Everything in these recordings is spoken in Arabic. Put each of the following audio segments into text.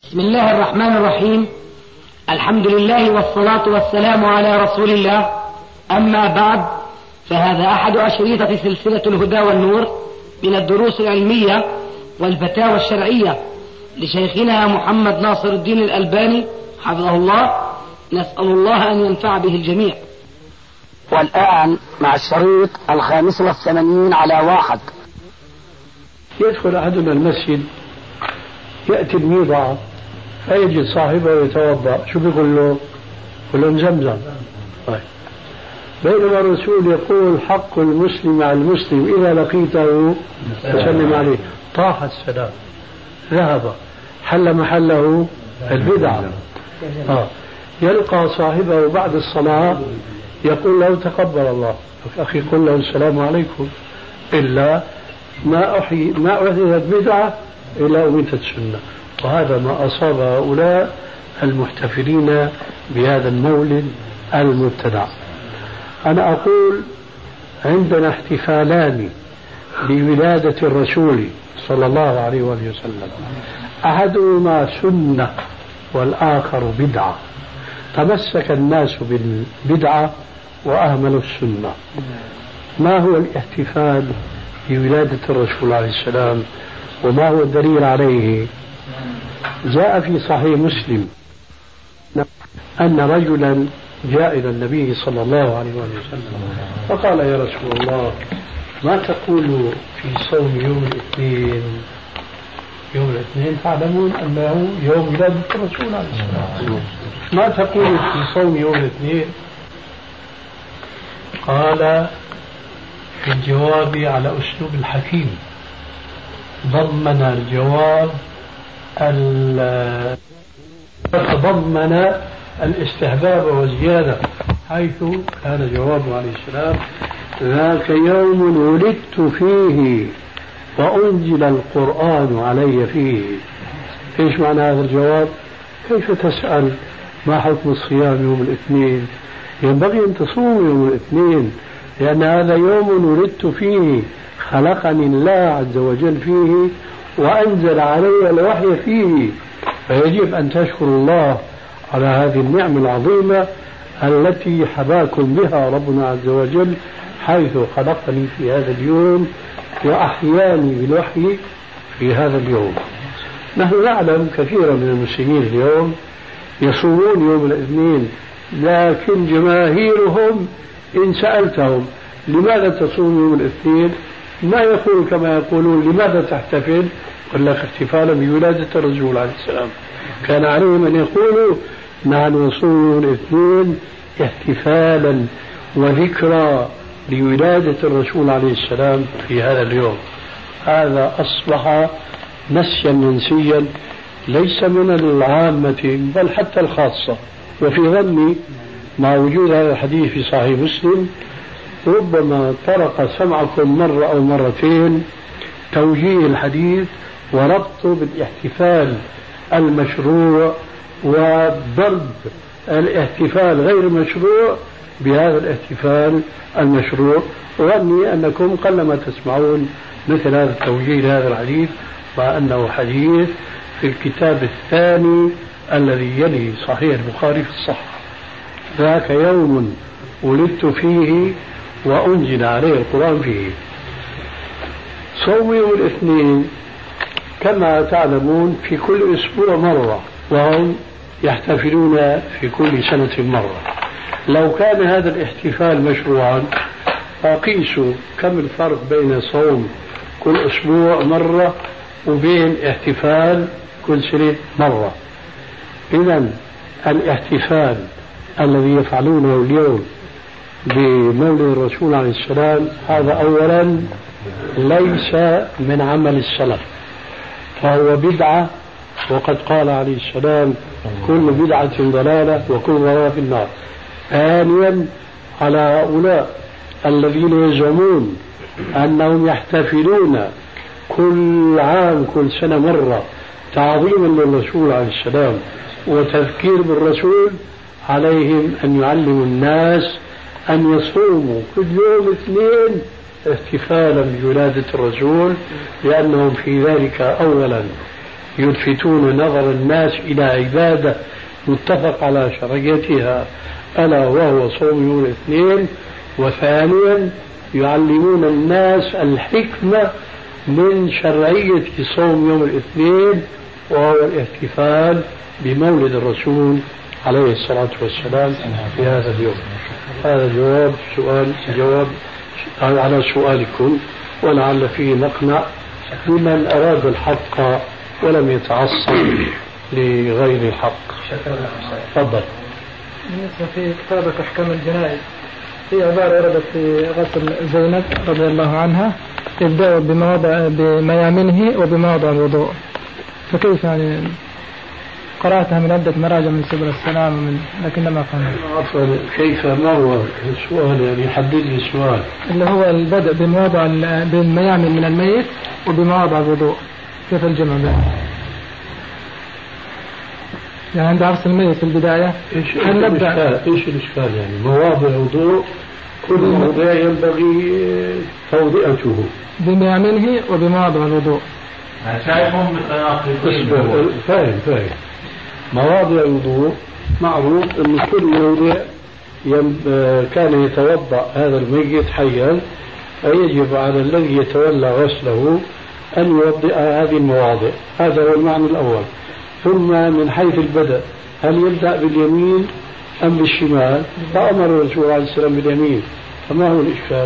بسم الله الرحمن الرحيم. الحمد لله والصلاة والسلام على رسول الله. أما بعد، فهذا أحد أشريطة سلسلة الهدى والنور من الدروس العلمية والفتاوى الشرعية لشيخنا محمد ناصر الدين الألباني حفظه الله. نسأل الله أن ينفع به الجميع. والآن مع الشريط 85 على 1. يدخل أحدنا المسجد، يأتي الميضة فيجد صاحبه يتوضأ، شو بيقول له؟ يقول له زمزم. طيب. بينما الرسول يقول حق المسلم على المسلم إذا لقيته فسلم عليه. طاح السلام، ذهب، حل محله البدعة. يلقى صاحبه بعد الصلاة يقول له تقبل الله، أخي قل له السلام عليكم، إلا ما أحدثت بدعة إلا أميتت السنة. وهذا ما أصاب هؤلاء المحتفلين بهذا المولد المبتدع. أنا أقول عندنا احتفالان بولادة الرسول صلى الله عليه وسلم، أحدهما سنة والآخر بدعة. تمسك الناس بالبدعة وأهملوا السنة. ما هو الاحتفال بولادة الرسول عليه السلام وما هو الدليل عليه؟ جاء في صحيح مسلم أن رجلا جاء إلى النبي صلى الله عليه وسلم فقال يا رسول الله، ما تقول في صوم يوم الاثنين؟ يوم الاثنين تعلمون أنه يوم ولادة الرسول عليه السلام، ما تقول في صوم يوم الاثنين؟ قال في الجواب على أسلوب الحكيم، ضمن الجواب تضمن الاستحباب والزيادة، حيث كان جوابه عليه السلام ذاك يوم ولدت فيه وأنزل القرآن علي فيه. إيش معنى هذا الجواب؟ كيف تسأل ما حكم الصيام يوم الاثنين؟ ينبغي أن تصوم يوم الاثنين، لأن هذا يوم ولدت فيه، خلقني الله عز وجل فيه وأنزل علي الوحي فيه، فيجب أن تشكر الله على هذه النعمة العظيمة التي حباكم بها ربنا عز وجل، حيث خلقني في هذا اليوم وأحياني بالوحي في هذا اليوم. نحن نعلم كثيرا من المسلمين اليوم يصومون يوم الاثنين، لكن جماهيرهم إن سألتهم لماذا تصوم يوم الاثنين ما يقول كما يقولون لماذا تحتفل؟ قل لك احتفالا بولادة الرسول عليه السلام. كان عليهم أن يقولوا نحن نصوم يوم الاثنين احتفالا وذكرى لولادة الرسول عليه السلام في هذا اليوم. هذا أصبح نسيا منسيا ليس من العامة بل حتى الخاصة. وفي ظني مع وجود هذا الحديث في صحيح مسلم ربما طرق سمعكم مرة أو مرتين توجيه الحديث وربطه بالاحتفال المشروع وضرب الاحتفال غير المشروع بهذا الاحتفال المشروع. وظني أنكم قلما تسمعون مثل هذا التوجيه لهذا الحديث، مع أنه حديث في الكتاب الثاني الذي يلي صحيح البخاري في الصحة. ذاك يوم ولدت فيه وأنزل عليه القرآن فيه. صوم يوم الاثنين كما تعلمون في كل أسبوع مرة، وهم يحتفلون في كل سنة مرة. لو كان هذا الاحتفال مشروعا فقيسوا كم الفرق بين صوم كل أسبوع مرة وبين احتفال كل سنة مرة. إذن الاحتفال الذي يفعلونه اليوم بمولد الرسول عليه السلام هذا أولا ليس من عمل السلف، فهو بدعة، وقد قال عليه السلام كل بدعة ضلالة وكل ضلالة في النار. ثانيا على هؤلاء الذين يزعمون أنهم يحتفلون كل عام كل سنة مرة تعظيما للرسول عليه السلام وتذكير بالرسول، عليهم أن يعلموا الناس أن يصوموا كل يوم اثنين احتفالا بولادة الرسول، لأنهم في ذلك أولا يلفتون نظر الناس إلى عبادة متفق على شرعيتها ألا وهو صوم يوم الاثنين. وثانيا يعلمون الناس الحكمة من شرعية صوم يوم الاثنين وهو الاحتفال بمولد الرسول عليه الصلاة والسلام في هذا اليوم. هذا جواب على سؤالكم، ولعل فيه مقنع لمن أراد الحق ولم يتعصب لغير الحق. تفضل. بالنسبة في كتابك أحكام الجنائز في عبارة وردت في غسل زينب رضي الله عنها يبدأ بميامنه وبمواضع الوضوء، فكيف يعني قرأتها من عدة مراجع من سبل السلام لكنما فهمت. عفوا كيف ما هو السؤال يعني حدد لي السؤال. اللي هو البدء بمواضع بالميامن من الميت وبمواضع الوضوء كيف الجمع بينهم؟ يعني عند عرس الميت في البداية ايش الإشكال يعني مواضع وضوء كل موضع ينبغي توضئته بميامنه وبمواضع الوضوء. شايفهم متناقضين. فاهم. مواضع الوضوء معروف أن كل موضع كان يتوضأ هذا الميت حيا فيجب على الذي يتولى غسله أن يوضئ هذه المواضع. هذا هو المعنى الأول. ثم من حيث البدء هل يبدأ باليمين أم بالشمال؟ فأمر الرسول عليه السلام باليمين، فما هو الإشكال؟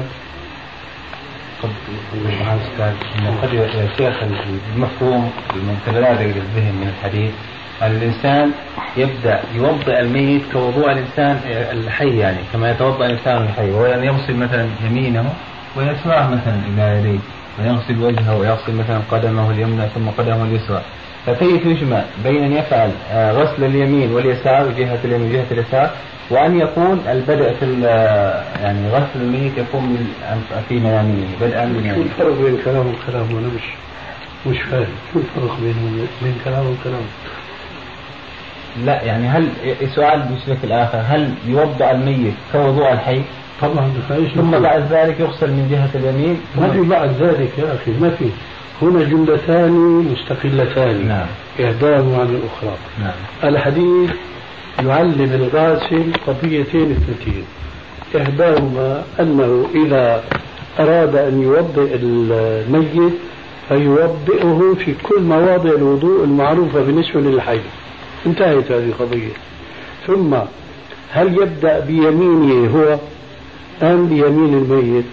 قد يا شيخ المفهوم المتبادر للذهن من الحديث الإنسان يبدأ يوضئ الميت كوضوء الإنسان الحي، يعني كما يتوضأ الإنسان الحي، وهو أن يغسل مثلا يمينه ويسراه مثلا إلى يديه، ويغسل وجهه ويغسل مثلا قدمه اليمنى ثم قدمه اليسرى. فكيف يجمع بين أن يفعل غسل اليمين واليسار جهة اليمين وجهة اليسار، وأن يكون البدء في يعني غسل الميت يكون في ميامنه بدءا من شو الفرق بين كلام وكلام؟ أنا مش فاهم شو الفرق بين كلام وكلام. لا يعني هل سؤال بشكل آخر، هل يوضع الميت كوضوء الحي؟ طبعا. ثم بعد ذلك يغسل من جهة اليمين؟ ما في بعد ذلك يا أخي، ما في. هنا جملتان مستقلتان. نعم. إحداهما عن الأخرى. نعم. الحديث يعلم الغاسل قضيتين اثنتين، إحداهما أنه إذا أراد أن يوضئ الميت فيوضئه في كل مواضع الوضوء المعروفة بالنسبة للحي. انتهت هذه القضية. ثم هل يبدأ بيمينه هو أم بيمين الميت؟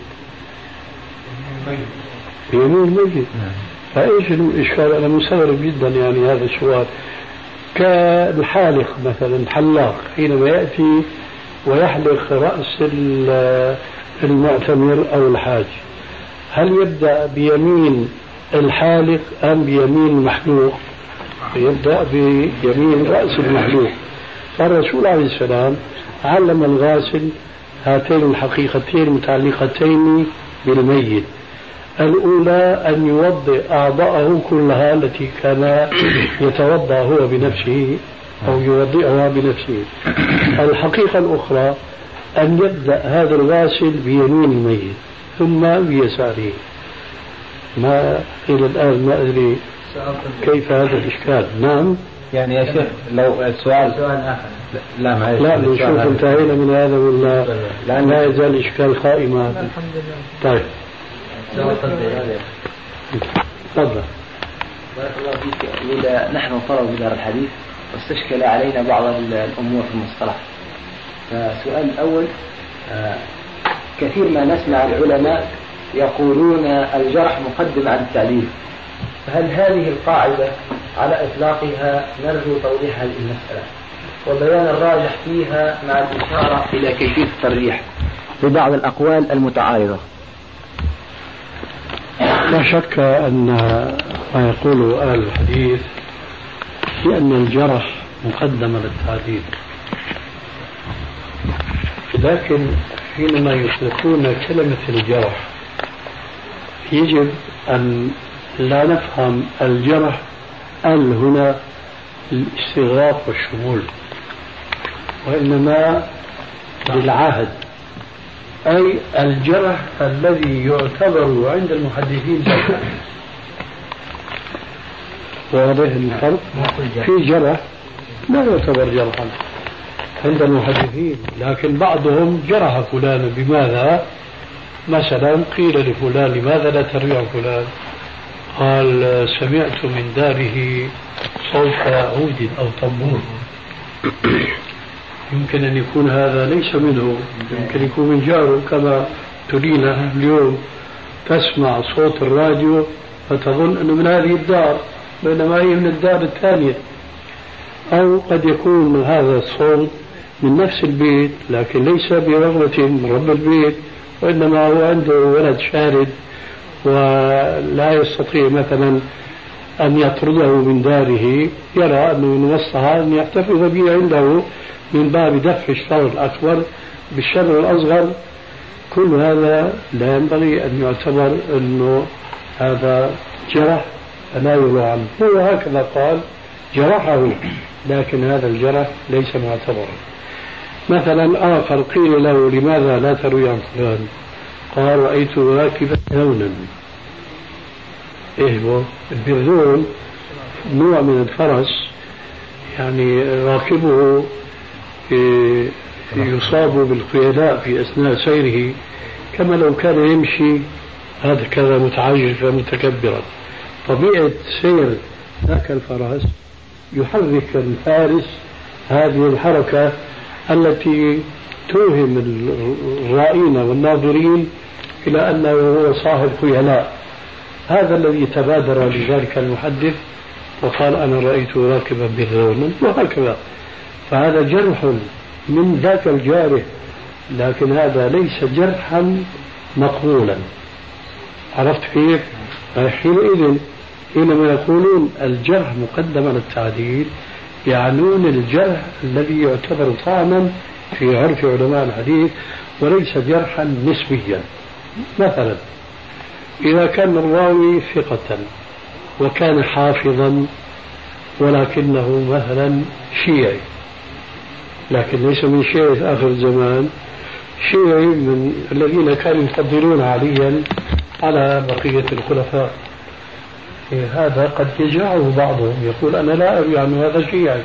بيمين الميت. فإيش الإشكال؟ أنا مستغرب جدا يعني هذا السؤال. كالحالق مثلا، الحلاق حينما يأتي ويحلق رأس المعتمر أو الحاج، هل يبدأ بيمين الحالق أم بيمين المحلوق؟ يبدأ بيمين رأس المحلوق. فالرسول عليه السلام علم الغاسل هاتين الحقيقتين المتعلقتين بالميت. الأولى أن يوضئ أعضاءه كلها التي كان يتوضأ هو بنفسه أو يوضئها بنفسه. الحقيقة الأخرى أن يبدأ هذا الغاسل بيمين الميت ثم بيساره. ما إلى الآن ما أدري كيف هذا الإشكال. نعم. يعني يا شيخ لو السؤال آخر. لا معلش. لا نشوف انتهينا من هذا ولا لا يزال إشكال قائم هذا. طيب. تفضل. بارك الله فيك. إذا نحن طلب بدار الحديث واستشكل علينا بعض الأمور في المصطلح. فالسؤال الأول، كثير ما نسمع العلماء يقولون الجرح مقدم على التعديل، فهل هذه القاعدة على إطلاقها نرجو توضيحها للمسألة وبيان الراجح فيها مع الإشارة إلى كيفية الترجيح ببعض الأقوال المتعارضة؟ لا شك أن ما يقوله أهل الحديث بأن الجرح مقدم للتعديل، لكن حينما يطلقون كلمة الجرح يجب أن لا نفهم الجرح هنا الاستغراق والشمول، وإنما بالعهد، أي الجرح الذي يعتبر عند المحدثين جرحا. واضح الفرق؟ في جرح لا يعتبر جرحا عند المحدثين، لكن بعضهم جرح فلان بماذا؟ مثلا قيل لفلان لماذا لا تروي عن فلان؟ قال سمعت من داره صوت عود أو طنبور. يمكن أن يكون هذا ليس منه، يمكن يكون من جاره، كما ترينا اليوم تسمع صوت الراديو فتظن أنه من هذه الدار بينما هي من الدار الثانية، أو قد يكون هذا الصوت من نفس البيت لكن ليس برغبة من رب البيت، وإنما هو عنده ولد شارد ولا يستطيع مثلا أن يطرده من داره، يرى أنه من وسطها أن يحتفظ به عنده من باب دفع الشر الأكبر بالشر الأصغر. كل هذا لا ينبغي أن يعتبر أنه هذا جرح فلا يروى عنه. هو هكذا قال جرحه، لكن هذا الجرح ليس معتبرا. مثلا آخر قيل له لماذا لا تروي عن فلان؟ قال رأيت راكبا هونا. إيه هو البرذون؟ نوع من الفرس، يعني راكبه يصاب بالخيلاء في أثناء سيره كما لو كان يمشي هكذا متعجرفا متكبرا. طبيعة سير ذاك الفرس يحرك الفارس هذه الحركة التي توهم الرائين والناظرين إلى أنه هو صاحب خيلاء. هذا الذي تبادر لذلك المحدث وقال أنا رأيت راكبا برذونا وهكذا. فهذا جرح من ذاك الجارح، لكن هذا ليس جرحا مقبولا. عرفت كيف؟ حينئذ حينما يقولون الجرح مقدم على التعديل يعنون الجرح الذي يعتبر طعنا في عرف علماء الحديث وليس جرحا نسبيا. مثلا إذا كان الراوي ثقة وكان حافظا ولكنه مثلا شيعي، لكن ليس من شيعة آخر الزمان، شيعي من الذين كانوا يفضلون عليا على بقية الخلفاء، هذا قد يجعه بعضهم يقول أنا لا أروي عنه هذا شيعي.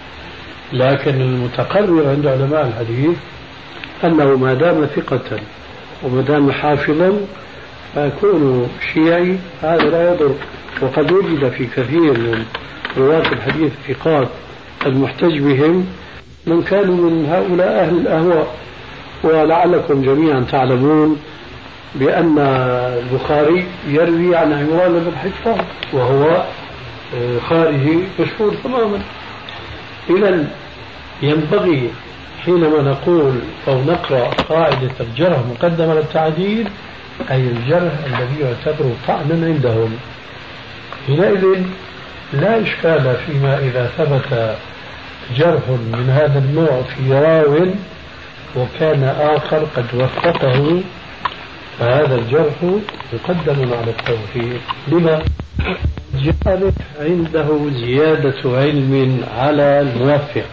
لكن المتقرر عند علماء الحديث أنه ما دام ثقة وما دام حافظا فيكون شيعي، هذا لا يضر. وقد وجد في كثير من رواة الحديث الثقات المحتج بهم من كانوا من هؤلاء أهل الأهواء. ولعلكم جميعا تعلمون بأن البخاري يروي عن عمران بن حطان وهو خارجي مشهور تماما. إذا ينبغي حينما نقول أو نقرأ قاعدة الجرح مقدم على التعديل أي الجرح الذي يعتبر طعنا عندهم. حينئذ لا إشكال فيما إذا ثبت جرح من هذا النوع في راو وكان آخر قد وثقه، فهذا الجرح مقدم على التوثيق. لما؟ الجارح عنده زيادة علم على الموثق،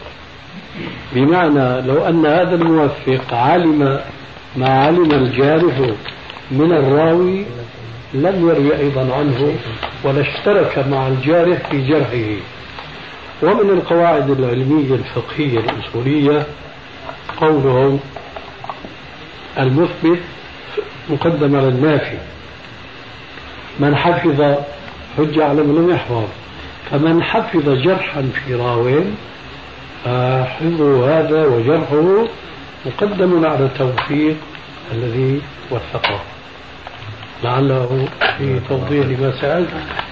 بمعنى لو أن هذا الموثق علم ما علم الجارح من الراوي لم يروي أيضا عنه ولا اشترك مع الجارح في جرحه. ومن القواعد العلمية الفقهية الأصولية قولهم المثبت مقدم على النافي. من حفظ حجة على من لم يحفظ، فمن حفظ جرحا في راو حفظه هذا وجرحه مقدم على التوثيق الذي وثقه. لعله في توضيح لما سألت.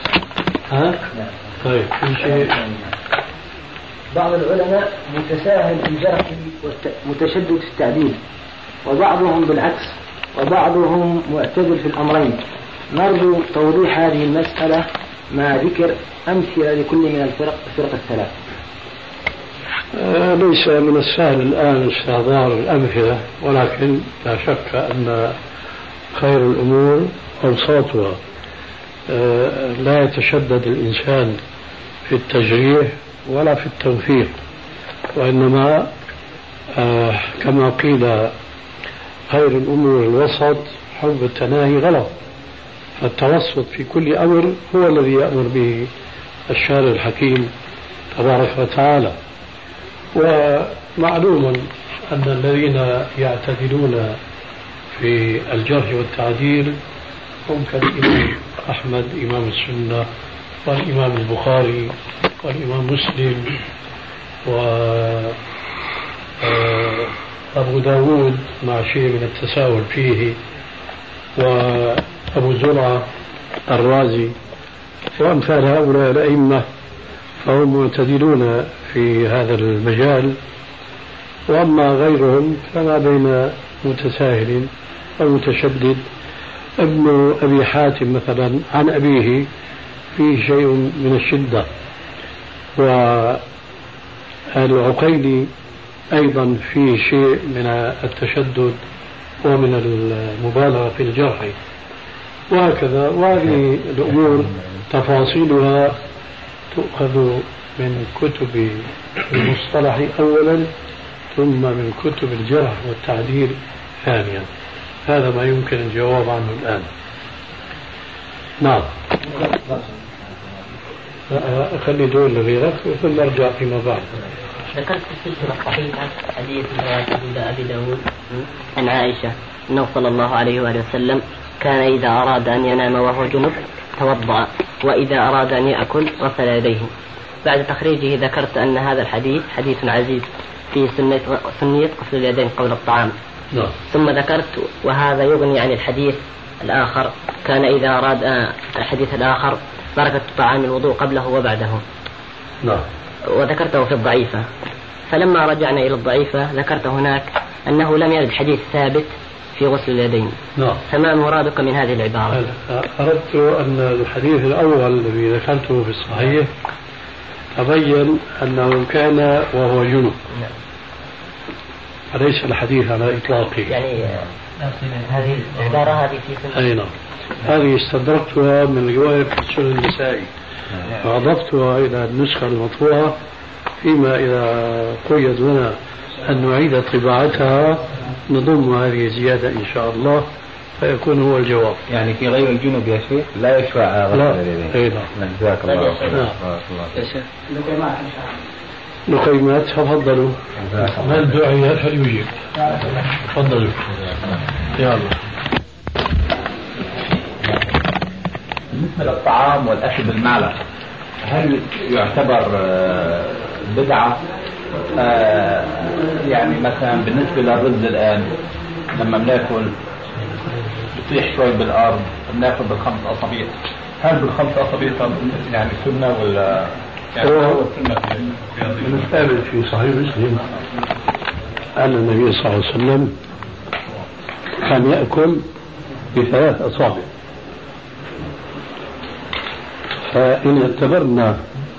طيب في شيء. بعض العلماء متساهل في الجرح متشدد في التعديل، وبعضهم بالعكس، وبعضهم معتدل في الأمرين. نرجو توضيح هذه المسألة مع ذكر أمثلة لكل من الفرق الثلاث. ليس من السهل الآن استحضار الأمثلة، ولكن لا شك أن خير الأمور أوساطها. لا يتشدد الإنسان في التجريح ولا في التوثيق، وإنما كما قيل خير الأمور الوسط، حب التناهي غلط. فالتوسط في كل أمر هو الذي يأمر به الشارع الحكيم تبارك وتعالى. ومعلوم أن الذين يعتدلون في الجرح والتعديل هم كالإمام أحمد إمام السنة، والإمام البخاري، والإمام مسلم، وأبو داود مع شيء من التساهل فيه، وأبو زرعة الرازي، وأمثال هؤلاء الأئمة، فهم معتدلون في هذا المجال. وأما غيرهم فما بين متساهل ومتشدد. ابن أبي حاتم مثلا عن أبيه فيه شيء من الشدة، والعقيلي أيضا فيه شيء من التشدد ومن المبالغة في الجرح، وهكذا. وهذه الأمور تفاصيلها تؤخذ من كتب المصطلح أولا، ثم من كتب الجرح والتعديل ثانيا. هذا ما يمكن الجواب عنه الآن. نعم، أخلي دول لغيرك ثم أرجع فيما بعد. ذكرت في السلسلة الصحيحة حديث أبي داود عن عائشة أنه صلى الله عليه وآله وسلم كان إذا أراد أن ينام وهو جنب توضأ، وإذا أراد أن يأكل غسل يديه. بعد تخريجه ذكرت أن هذا الحديث حديث عزيز في سنية غسل اليدين قبل الطعام. ثم ذكرت وهذا يغني عن الحديث الآخر، كان إذا أراد الحديث الآخر بركة طعام الوضوء قبله وبعده. وذكرته في الضعيفة. فلما رجعنا إلى الضعيفة ذكرت هناك أنه لم يرد حديث ثابت في غسل اليدين. فما مرادك من هذه العبارة؟ أردت أن الحديث الأول الذي ذكرته في الصحيح تبين أنه كان وهو جنب، أليس الحديث على إطلاقه. يعني هذه العبارة هذه في سنة. أي نعم، هذه استدركتها من رواية سنن النسائي وأضفتها إلى النسخة المطبوعة، فيما إذا قيد لنا أن نعيد طباعتها نضم هذه الزيادة إن شاء الله فيكون هو الجواب. يعني في غير الجنوب يا شيخ لا يشفع غسل اليدين. جزاك الله خير. نقيمات تفضلوا. من دعي فليجيب. تفضلوا. يلا. بالنسبة للطعام والأكل بالمعلقة هل يعتبر بدعة؟ يعني مثلا بالنسبة للرز الآن لما بناكل بطيح شوي بالأرض بناكل بالخمس أصابع، هل بالخمس أصابع يعني سنة ولا يعني هو السنة في نستقبل في صحيح مسلم أن النبي صلى الله عليه وسلم كان يأكل بثلاث أصابع. فإن اعتبرنا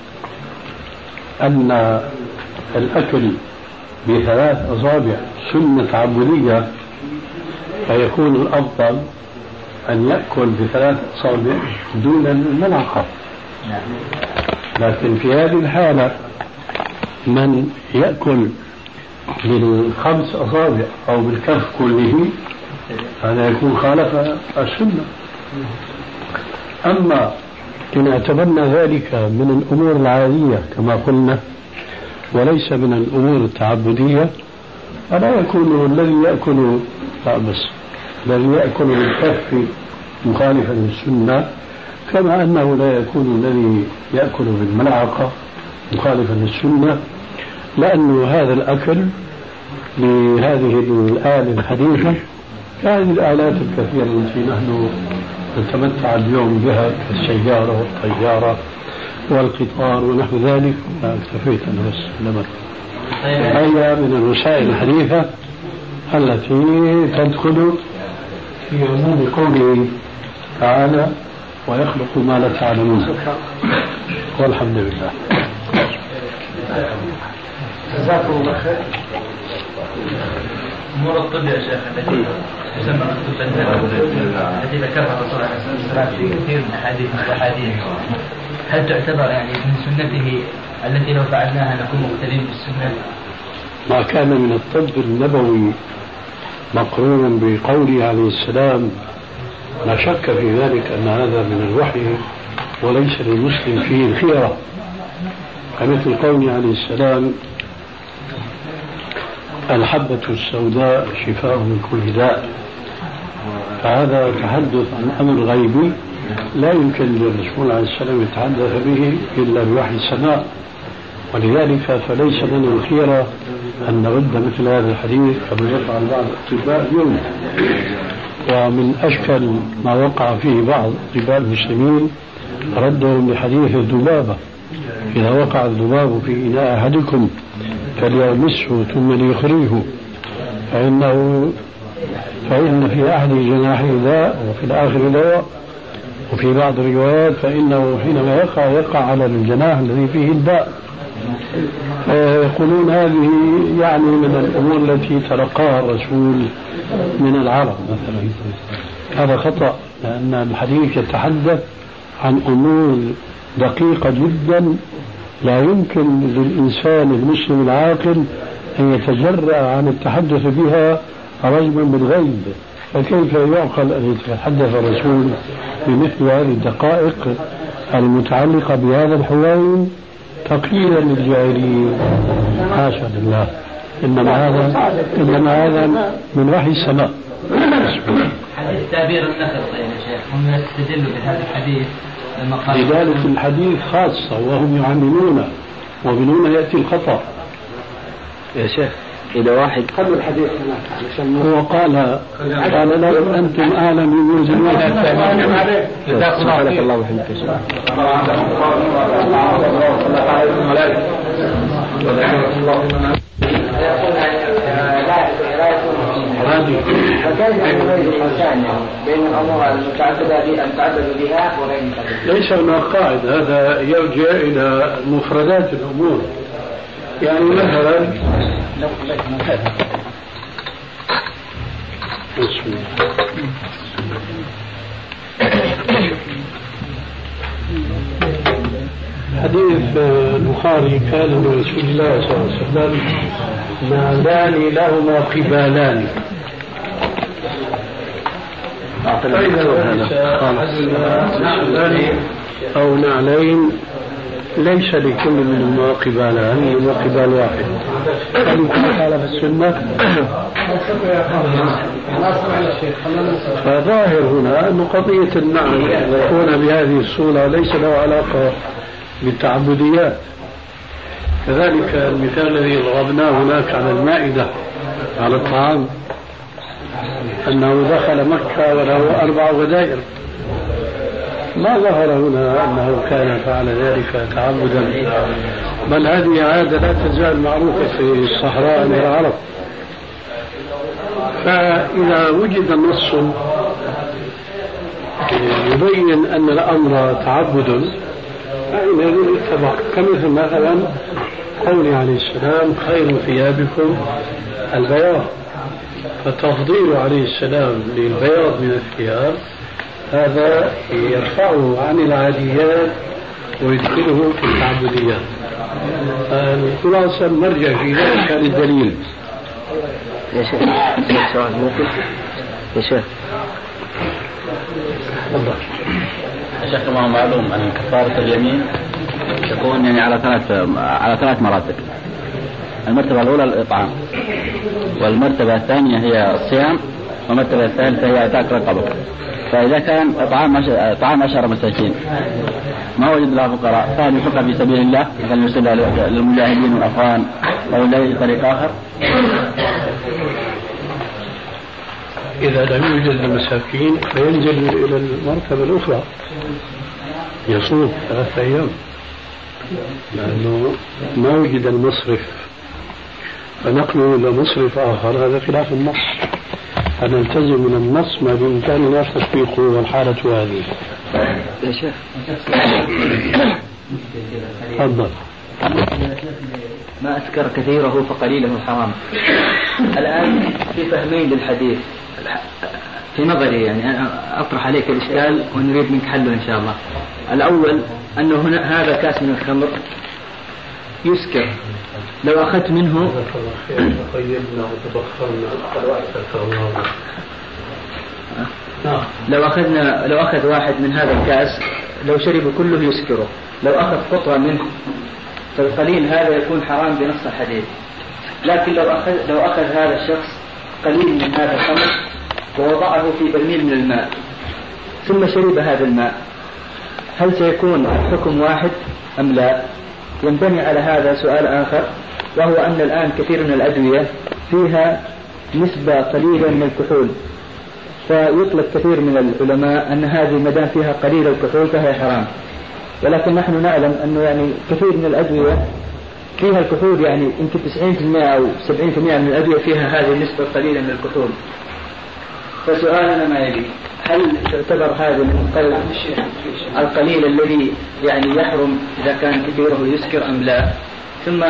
أن الأكل بثلاث أصابع سنة عبودية فيكون الأفضل أن يأكل بثلاث أصابع دون الملعقة. لكن في هذه الحالة من يأكل بالخمس أصابع أو بالكف كله هذا يكون خالف السنة. أما إن اعتبرنا ذلك من الأمور العادية كما قلنا وليس من الأمور التعبدية فلا يكون الذي يأكل بس الذي يأكل بالكف مخالفا للسنة، كما أنه لا يكون الذي يأكل بالملعقة مخالفا للسنة، لأن هذا الأكل بهذه الآلة الحديثة كهذه الآلات الكثيرة التي نحن نتمتع اليوم بها كالسيارة والطيارة والقطار ونحو ذلك. اكتفيت أنا بس لما هي من الوسائل الحديثة التي تدخل في عموم قوله تعالى ويخلق ما لا تعلمون. والحمد لله. جزاكم الله خير. أمور الطب يا شيخ التي تسمى التي ذكرها الرسول عليه الصلاة والسلام في كثير من الأحاديث هل تعتبر يعني من سنته التي لو فعلناها نكون مقتدين بالسنة؟ ما كان من الطب النبوي مقرون بقوله عليه السلام لا شك في ذلك أن هذا من الوحي وليس للمسلم فيه الخيرة، كمثل قوله عليه السلام: الحبة السوداء شفاء من كل داء. فهذا تحدث عن أمر غيبي لا يمكن للرسول عليه السلام يتحدث به إلا بوحي السماء، ولذلك فليس لنا الخيرة أن نرد مثل هذا الحديث كما يفعل بعض الأطباء اليوم. ومن أشكل ما وقع فيه بعض أطباء المسلمين ردهم لحديث الذبابة: إذا وقع الذباب في إناء أحدكم فليغمسه ثم ليخرجه فإن في أحد جناحه داء وفي الآخر دواء. وفي بعض الروايات فإنه حينما يقع على الجناح الذي فيه الداء. يقولون هذه يعني من الأمور التي تلقاها الرسول من العرب مثلا. هذا خطأ، لأن الحديث يتحدث عن أمور دقيقة جدا لا يمكن للإنسان المسلم العاقل أن يتجرأ عن التحدث بها رجما بالغيب. فكيف يعقل أن يتحدث الرسول بمثل هذه الدقائق المتعلقة بهذا الحوين تقليلا للجاهلين؟ حاشا لله، إنما هذا من وحي السماء. حديث تعبير النخل يا شيخ، هم يستدلوا بهذا الحديث لما قال لذلك الحديث خاصة وهم يعملون وبنون يأتي الخطأ. يا شيخ إذا واحد خلوا الحديث هو قال لهم أنتم أعلم من وجه سبحانك الله وبحمدك. بين الأمور المتعددة بها وغير متعددة. ليس هناك قاعدة، هذا يرجع إلى مفردات الأمور. يعني مثلا حديث البخاري كان من رسول الله صلى الله عليه وسلم: نعلان لهما قبالان. أو نعلين ليس لكل منهما قبالان، منهما قبال واحد. قال في السنة. فظاهر هنا أن قضية النعل يكون بهذه الصورة ليس له علاقة بالتعبديات. كذلك المثال الذي ضربناه هناك على المائدة على الطعام، أنه دخل مكة وله 4 غدائر، ما ظهر هنا أنه كان فعل ذلك تعبدا، بل هذه عادة لا تزال معروفة في الصحراء والعرب. فإذا وجد نص يبين أن الأمر تعبد فإنه يتبع، كمثل مثلا قوله عليه السلام: خير ثيابكم البياض. فتفضيل عليه السلام للبياض من الثياب هذا يرفعه عن العاديات ويدخله في التعبديات. الخلاصة المرجع في ذلك كان الدليل. يا شيخ سؤال ممكن؟ يا شيخ الله. يا شيخ ما معلوم أن كفارة اليمين تكون يعني على ثلاث مراتب. المرتبة الأولى الإطعام، والمرتبة الثانية هي الصيام، والمرتبة الثالثة هي إعتاق رقبة. فإذا كان طعام 10 مساكين ما وجد له فقراء، فهل ينفق في سبيل الله مثل يرسل للمجاهدين والأخوان أو لأي طريق آخر؟ إذا لم يوجد المساكين فينزل إلى المرتبة الأخرى، يصوم 3 أيام، لأنه ما وجد المصرف فنقله إلى مصرف آخر، هذا خلاف النص. فنلتزم من النص ما بإمكاننا تطبيقه، والحالة هذه. يا شيخ تفضل. ما أسكر كثيره فقليله حرام. الآن في فهمين للحديث في نظري، يعني أنا أطرح عليك الإشكال ونريد منك حله إن شاء الله. الأول أنه هنا هذا كاس من الخمر يسكر، لو أخذت منه لو أخذ واحد من هذا الكاس لو شرب كله يسكره، لو أخذ قطرة منه فالقليل هذا يكون حرام بنص الحديث. لكن لو أخذ هذا الشخص قليل من هذا الخمر ووضعه في برميل من الماء ثم شرب هذا الماء، هل سيكون الحكم واحد أم لا؟ ينبني على هذا سؤال آخر، وهو أن الآن كثير من الأدوية فيها نسبة قليلة من الكحول، فيطلق كثير من العلماء أن هذه مدام فيها قليل الكحول فهي حرام، ولكن نحن نعلم أنه يعني كثير من الأدوية فيها الكحول، يعني يمكن 90% أو 70% من الأدوية فيها هذه النسبة القليلة من الكحول. فسؤالنا ما يلي: هل تعتبر هذا من القليل الذي يعني يحرم إذا كان كثيره يسكر أم لا؟ ثم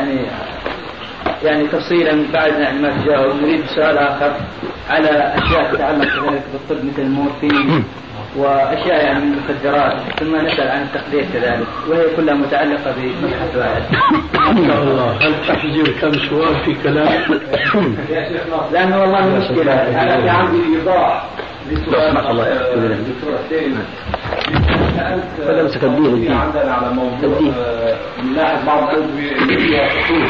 يعني تفصيلا بعد ما تجاوب نريد سؤال آخر على أشياء تتعلق كذلك بالطب مثل المورفين وأشياء يعني من المخدرات، ثم نسأل عن التخدير كذلك، وهي كلها متعلقة بمبحث واحد. ما شاء الله، هل تحجر كم سؤال في كلام؟ لأنه والله مشكلة. أنا عندي إيضاح لسؤال الدكتور الثاني. عندنا على موضوع نلاحظ بعض الأدوية اللي فيها خطور،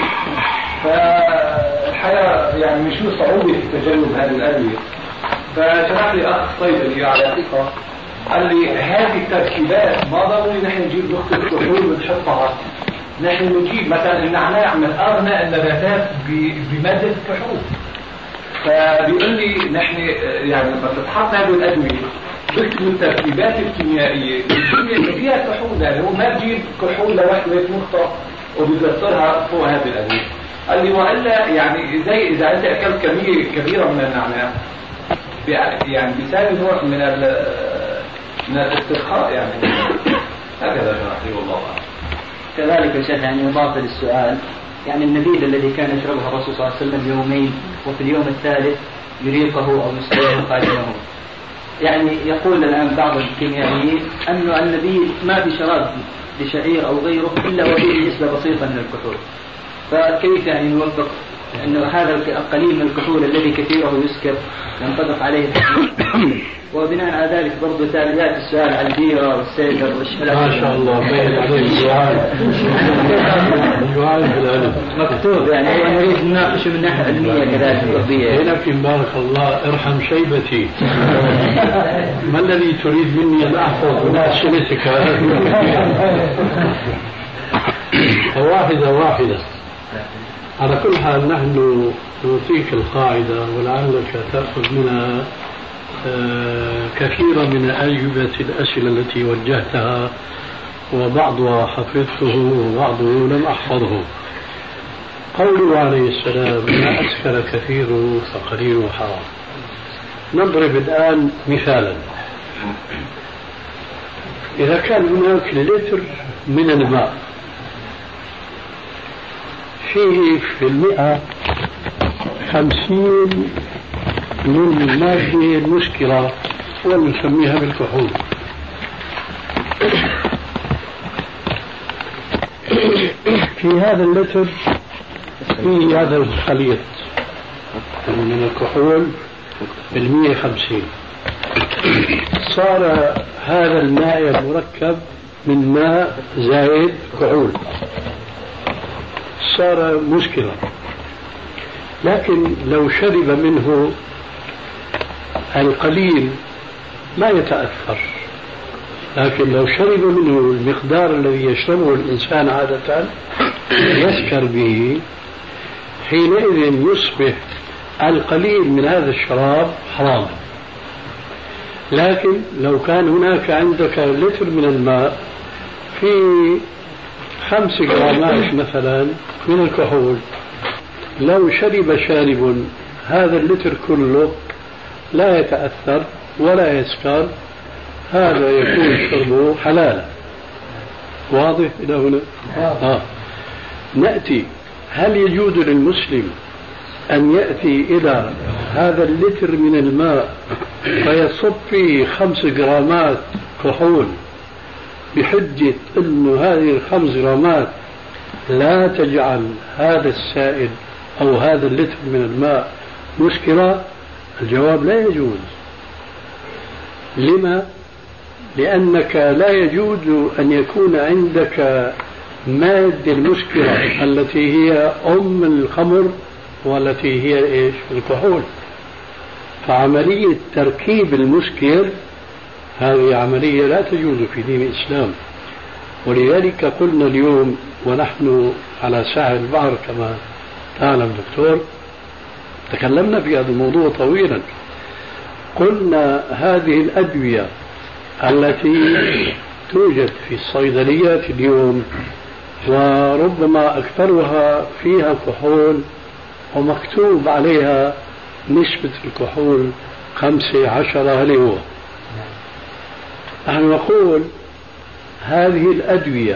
فالحقيقة يعني من شو صعوبة في تجنب هذه الأدوية. فشرح لي أخ صيدلي على ثقة قال لي هذه التركيبات ما ضروري نحن نجيب نقطة كحول ونحطها، نحن نجيب مثلا النعناع من أغنى النباتات بمادة الكحول. فبيقول لي نحن يعني لما تتحط هذه الأدوية بكتب التركيبات الكيميائية اللي فيها كحول، يعني هو ما بجيب كحول لوحده نقطة وبيكسرها فوق هذه الأدوية. قال لي وإلا يعني زي إذا أنت أكلت كمية كبيرة من النعناع يعني بيساوي نوع من الاسترخاء يعني. هكذا شرح لي والله. كذلك يا شيخ يعني إضافة للسؤال، يعني النبيذ الذي كان يشربه الرسول صلى الله عليه وسلم يومين وفي اليوم الثالث يريقه أو يسقيه قائمه، يعني يقول الآن بعض الكيميائيين أن النبيذ ما في شراب لشعير أو غيره إلا وفيه نسبة بسيطة من الكحول، فكيف يعني نوفق أنه هذا القليل من الكحول الذي كثيره يسكر ينطبق عليه الحديث؟ وبناء على ذلك برضو تاليات السؤال عن البيرة والسيدر والشلال. ما شاء الله بين عليه جوعان في العلم مكتوب، يعني هو نريد نناقشه من الناحية العلمية كذلك الطبية. لكن بارك الله ارحم شيبتي، ما الذي تريد مني أن أحفظ من أسئلتك؟ واحدة. على كل حال نحن نعطيك القاعدة ولعلك تأخذ منها كثيرا من أجوبة الأسئلة التي وجهتها، وبعضها حفظته وبعضه لم أحفظه. قوله عليه السلام: ما أسكر كثيره فقليله حرام. نضرب الآن مثالا: إذا كان هناك لتر من الماء فيه في 150 من المادة المسكرة ونسميها بالكحول، في هذا اللتر في هذا الخليط من الكحول 150، صار هذا الماء المركب من ماء زائد كحول، صار مسكرا. لكن لو شرب منه القليل ما يتأثر، لكن لو شرب منه المقدار الذي يشربه الإنسان عادة يسكر به، حينئذ يصبح القليل من هذا الشراب حرام. لكن لو كان هناك عندك لتر من الماء في 5 جرامات مثلا من الكحول، لو شرب شارب هذا اللتر كله لا يتأثر ولا يسكر، هذا يكون شربه حلالا. واضح إلى هنا؟ نأتي: هل يجوز للمسلم أن يأتي إلى هذا اللتر من الماء فيصب فيه 5 جرامات كحول بحجة أن هذه 5 جرامات لا تجعل هذا السائل أو هذا اللتر من الماء مسكرا؟ الجواب: لا يجوز. لما؟ لأنك لا يجوز أن يكون عندك مادة المسكرة التي هي أم الخمر والتي هي إيش؟ الكحول. فعملية تركيب المسكر هذه عملية لا تجوز في دين الإسلام. ولذلك قلنا اليوم ونحن على ساحل البحر كما تعلم دكتور، تكلمنا في هذا الموضوع طويلا. قلنا هذه الأدوية التي توجد في الصيدليات اليوم وربما أكثرها فيها كحول ومكتوب عليها نسبة الكحول 15 هل هو؟ نحن نقول هذه الأدوية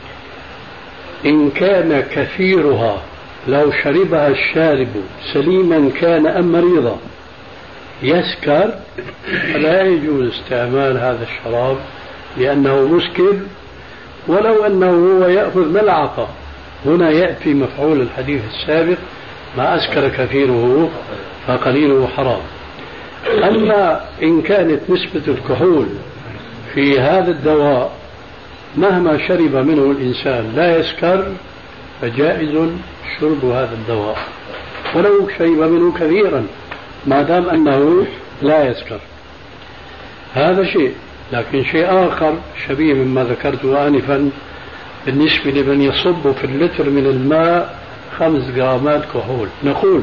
إن كان كثيرها لو شربها الشارب سليما كان أم مريضا يسكر، فلا يجوز استعمال هذا الشراب لأنه مسكر ولو أنه هو يأخذ ملعقة. هنا يأتي مفعول الحديث السابق: ما أسكر كثيره فقليله حرام. أما إن كانت نسبة الكحول في هذا الدواء مهما شرب منه الإنسان لا يسكر فجائز شرب هذا الدواء ولو شرب منه كثيرا ما دام أنه لا يسكر. هذا شيء. لكن شيء آخر شبيه مما ذكرته آنفا بالنسبة لمن يصب في اللتر من الماء 5 جرامات كحول، نقول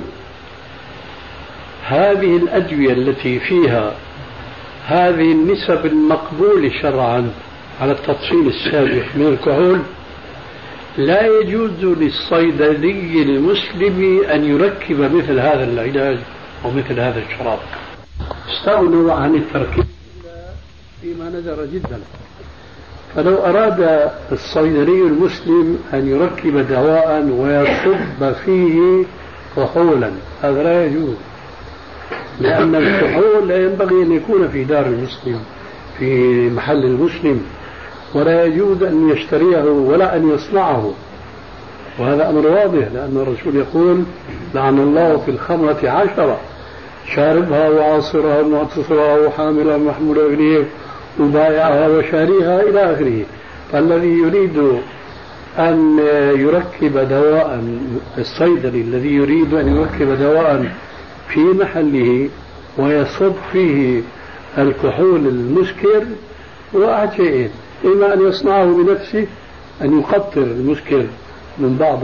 هذه الأدوية التي فيها هذه النسب المقبولة شرعا على التفصيل السابق من الكحول لا يجوز للصيدلي المسلم أن يركب مثل هذا العلاج ومثل هذا الشراب. استغنوا عن التركيب فيما نذر جدا. فلو أراد الصيدلي المسلم أن يركب دواء ويصب فيه كحولا هذا لا يجوز، لأن الكحول لا ينبغي أن يكون في دار المسلم في محل المسلم، ولا يجوز أن يشتريه ولا أن يصنعه، وهذا أمر واضح، لأن الرسول يقول: لعن الله في الخمرة 10 شاربها وعاصرها ومعتصرها وحاملها محمولها إليه وبايعها وشاريها إلى آخره. فالذي يريد أن يركب دواء، الصيدلي الذي يريد أن يركب دواء في محله ويصب فيه الكحول المسكر هو شيئين: إما أن يصنعه بنفسه، أن يقطر المسكر من بعض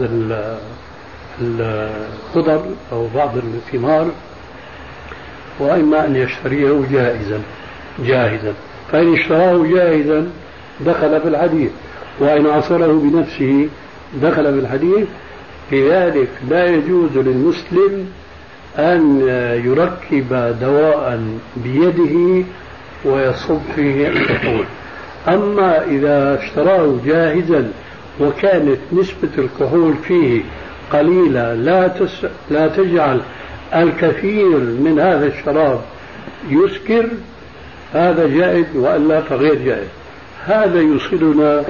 الخضر أو بعض الثمار، وإما أن يشتريه جاهزا. فإن اشتراه جاهزا دخل بالحديث، وإن عصره بنفسه دخل بالحديث. لذلك لا يجوز للمسلم أن يركب دواء بيده ويصب فيه الكحول. أما إذا اشتراه جاهزا وكانت نسبة الكحول فيه قليلة لا تجعل الكثير من هذا الشراب يسكر، هذا جائز، وإلا فغير جائز. هذا يوصلنا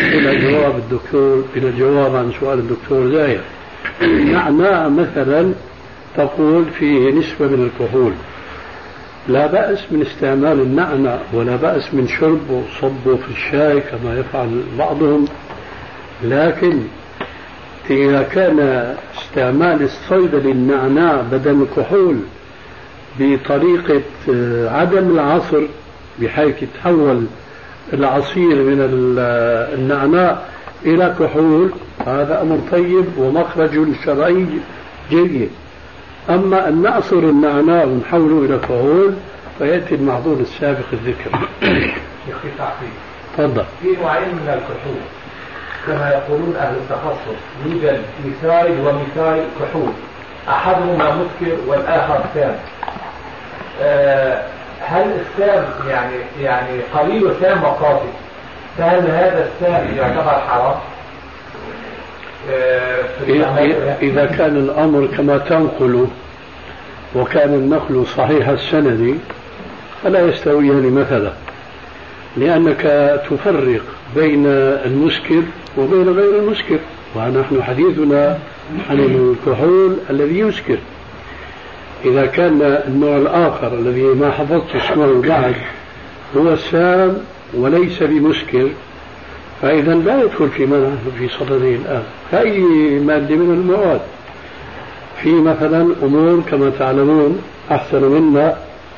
إلى الجواب عن سؤال الدكتور زايد. نعناع مثلا تقول فيه نسبة من الكحول، لا بأس من استعمال النعنع ولا بأس من شربه وصبه في الشاي كما يفعل بعضهم، لكن إذا كان استعمال الصيدلي النعناع بدل الكحول بطريقة عدم العصر بحيث يتحول العصير من النعناع إلى كحول، هذا أمر طيب ومخرج شرعي جيد. أما أن نعصر النعناع ونحوله إلى كحول فيأتي المعذور السابق الذكر. تفضل. في نوعين من الكحول كما يقولون أهل التخصص، يوجد مثال ومثال كحول، أحدهما مسكر والآخر سام. هل السام يعني قليل سام وقاتل، فهل هذا السام يعتبر حرام؟ إذا كان الأمر كما تنقل وكان النقل صحيح السند فلا يستويان مثلا، لأنك تفرق بين المسكر وبين غير المسكر، ونحن حديثنا عن الكحول الذي يسكر. إذا كان النوع الآخر الذي ما حفظت اسمه بعد هو السام وليس بمسكر فإذا لا يدخل فيما نحن في صدده الآن كأي مادة من المواد. في مثلا أمور كما تعلمون أحسن منا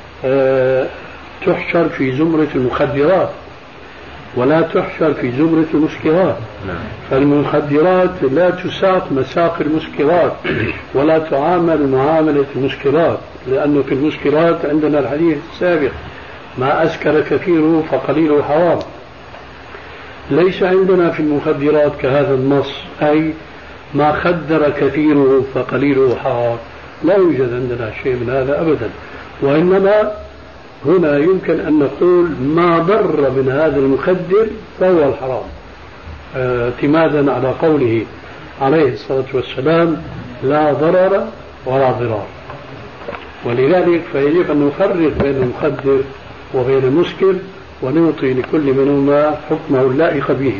تحشر في زمرة المخدرات ولا تحشر في زمرة المسكرات. فالمخدرات لا تساق مساق المسكرات ولا تعامل معاملة المسكرات، لأنه في المسكرات عندنا الحديث السابق ما أسكر كثيره فقليله حرام. ليس عندنا في المخدرات كهذا النص، أي ما خدر كثيره فقليله حرام، لا يوجد عندنا شيء من هذا أبدا. وإنما هنا يمكن أن نقول ما ضر من هذا المخدر فهو الحرام، اعتمادا على قوله عليه الصلاة والسلام لا ضرر ولا ضرار. ولذلك فيجب أن نفرق بين المخدر وبين المسكر ونعطي لكل منهما حكمه اللائق به.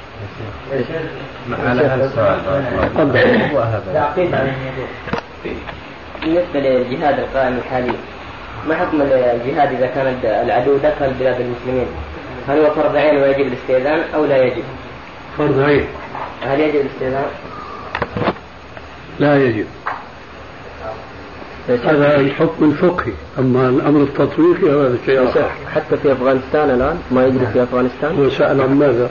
على هذا السؤال بالنسبة للجهاد القائم الحالي، ما حكم الجهاد إذا كان العدو دخل بلاد المسلمين؟ هل هو فرض عين ويجب الاستئذان أو لا يجب؟ فرض عين. هل يجب الاستئذان؟ لا يجب. هذا الحكم الفقهي، أما الأمر التطبيقي هذا شيء آخر. حتى في أفغانستان الآن ما يجري في أفغانستان؟ وسأل عن ماذا؟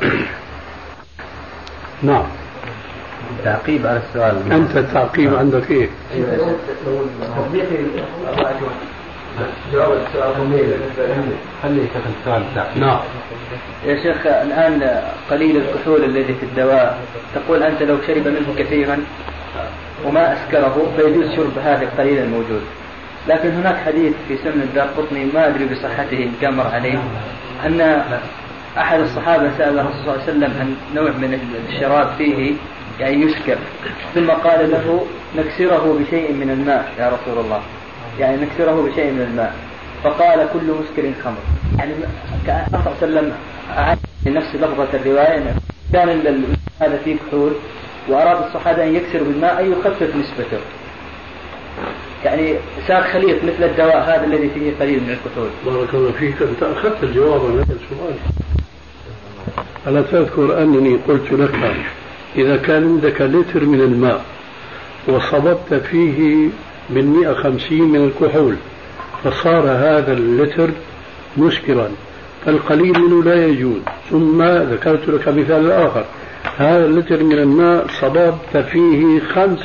نعم. تعقيب على السؤال. أنت التعقيب عندك إيه؟ جواب السؤال. نعم. يا شيخ الآن قليل الكحول الذي في الدواء، تقول أنت لو شرب منه كثيرا وما أسكره فيجوز شرب هذا القليل الموجود، لكن هناك حديث في سنن الدارقطني ما أدري بصحته إن كان مر عليه، أن أحد الصحابة سأل الرسول صلى الله عليه وسلم عن نوع من الشراب فيه يعني يسكر، ثم قال له نكسره بشيء من الماء يا رسول الله، يعني نكسره بشيء من الماء، فقال كل مسكر خمر. يعني كأن الرسول صلى الله عليه وسلم أعاد نفس لفظة الرواية، كان هذا فيه كحول وأراد الصحابة أن يكسروا بالماء أن يخفف نسبته، يعني صار خليط مثل الدواء هذا الذي فيه قليل من الكحول. بارك الله فيك، أنت أخذت الجواب عن هذا السؤال. ألا تذكر أنني قلت لك إذا كان عندك لتر من الماء وصببت فيه من 150 من الكحول فصار هذا اللتر مسكرا، فالقليل منه لا يجوز. ثم ذكرت لك مثال آخر، هذا اللتر من الماء صببت فيه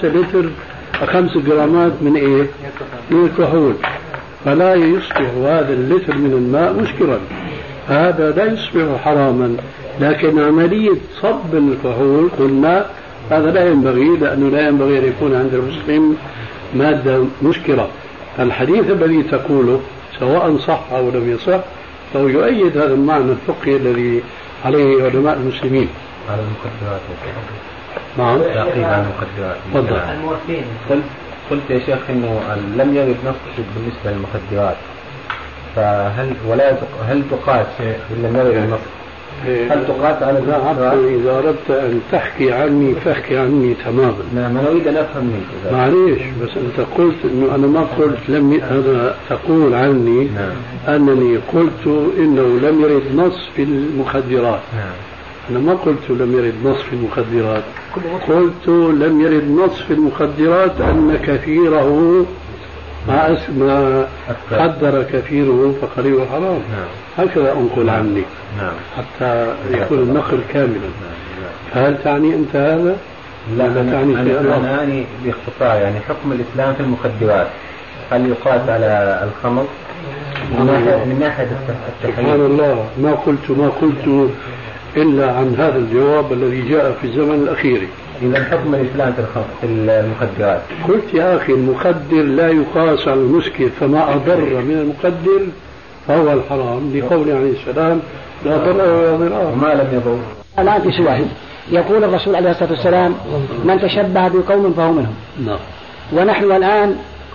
5 جرامات من إيه؟ من الكحول، فلا يصبح هذا اللتر من الماء مسكرا، هذا لا يصبح حراما. لكن عملية صب الكحول قلنا هذا لا ينبغي، لأنه لا ينبغي أن يكون عند المسلم مادة مسكرة. الحديث الذي تقوله سواء صح أو لم يصح فهو يؤيد هذا المعنى الفقهي الذي عليه علماء المسلمين. على المخدرات. نعم. تعقيب على المخدرات. تفضل. قلت يا شيخ إنه لم يرد نص بالنسبة للمخدرات، فهل هل تقاس إن لم يرد النص؟ هل تقاس على إذا أردت أن تحكي عني فاحكي عني تماما. نعم أنا أريد أن أفهم منك. معليش، بس أنت قلت إنه أنا ما قلت أنا تقول عني أنني قلت إنه لم يرد نص في المخدرات. أنا ما قلت لم يرد نص في المخدرات، قلت لم يرد نص في المخدرات أن كثيره ما قدر كثيره فقليله حرام. هكذا أنقل عني حتى يكون النقل كاملا. فهل تعني أنت هذا؟ لا أنا أعني باختصار يعني حكم الإسلام في المخدرات، هل يقاس على الخمر من ناحية التحريم؟ سبحان الله، ما قلت إلا عن هذا الجواب الذي جاء في الزمن الأخير. إذا حكم الإسلام في المخدرات. قلت يا أخي المخدر لا يقاس على المسكر، فما أضر من المخدر فهو الحرام، لقول عليه السلام لا ضرر ولا ضرار. وما لم يضر. الآن في سؤال يقول الرسول عليه الصلاة والسلام من تشبه بقوم فهو منهم. نعم. ونحن الآن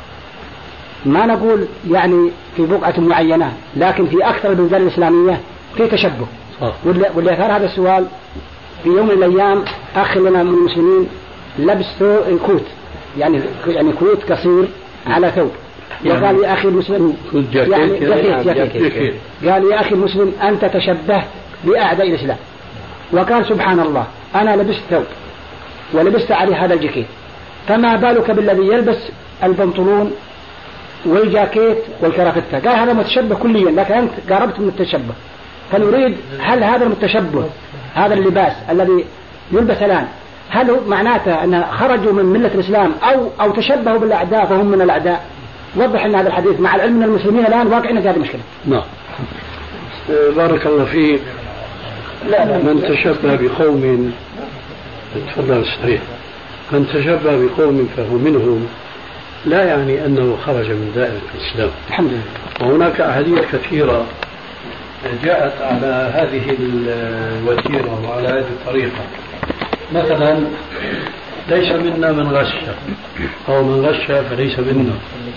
ما نقول يعني في بقعة معينة، لكن في أكثر البلدان الإسلامية في تشبه. واللي أثار هذا السؤال في يوم من الأيام أخ لنا من المسلمين لبس كوت، يعني كوت قصير على ثوب، وقال يا أخي المسلم يعني جاكيت. قال يا أخي المسلم أنت تشبهت بأعداء الإسلام. وقال سبحان الله أنا لبست ثوب ولبست عليه هذا الجاكيت، فما بالك بالذي يلبس البنطلون والجاكيت والكرافتة؟ قال هذا متشبه كليا، لكن أنت قاربت من التشبه. فنريد هل هذا المتشبه هذا اللباس الذي يلبس الآن هل هو معناته أن خرجوا من ملة الإسلام أو تشبهوا بالأعداء فهم من الأعداء؟ وضح لنا هذا الحديث مع العلم أن المسلمين الآن واقعين في هذه المشكلة. نعم. بارك الله فيك. من تشبه بقوم تفضل صحيح، من تشبه بقوم فهو منهم لا يعني أنه خرج من دائرة الإسلام. الحمد لله. وهناك أحاديث كثيرة جاءت على هذه الوتيرة وعلى هذه الطريقة. مثلا ليس منا من غش أو من غش فليس منا،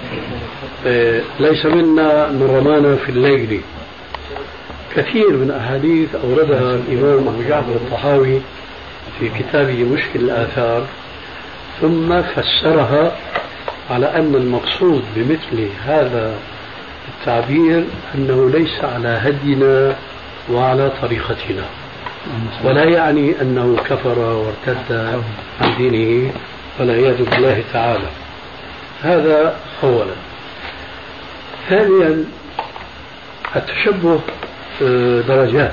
ليس منا من رمانا في الليل. كثير من أحاديث أوردها الإمام أبو جعفر الطحاوي في كتابه مشكل الآثار، ثم فسرها على أن المقصود بمثل هذا التعبير أنه ليس على هدينا وعلى طريقتنا، ولا يعني أنه كفر وارتد عن دينه والعياذ بالله تعالى. هذا أولا. ثانيا التشبه درجات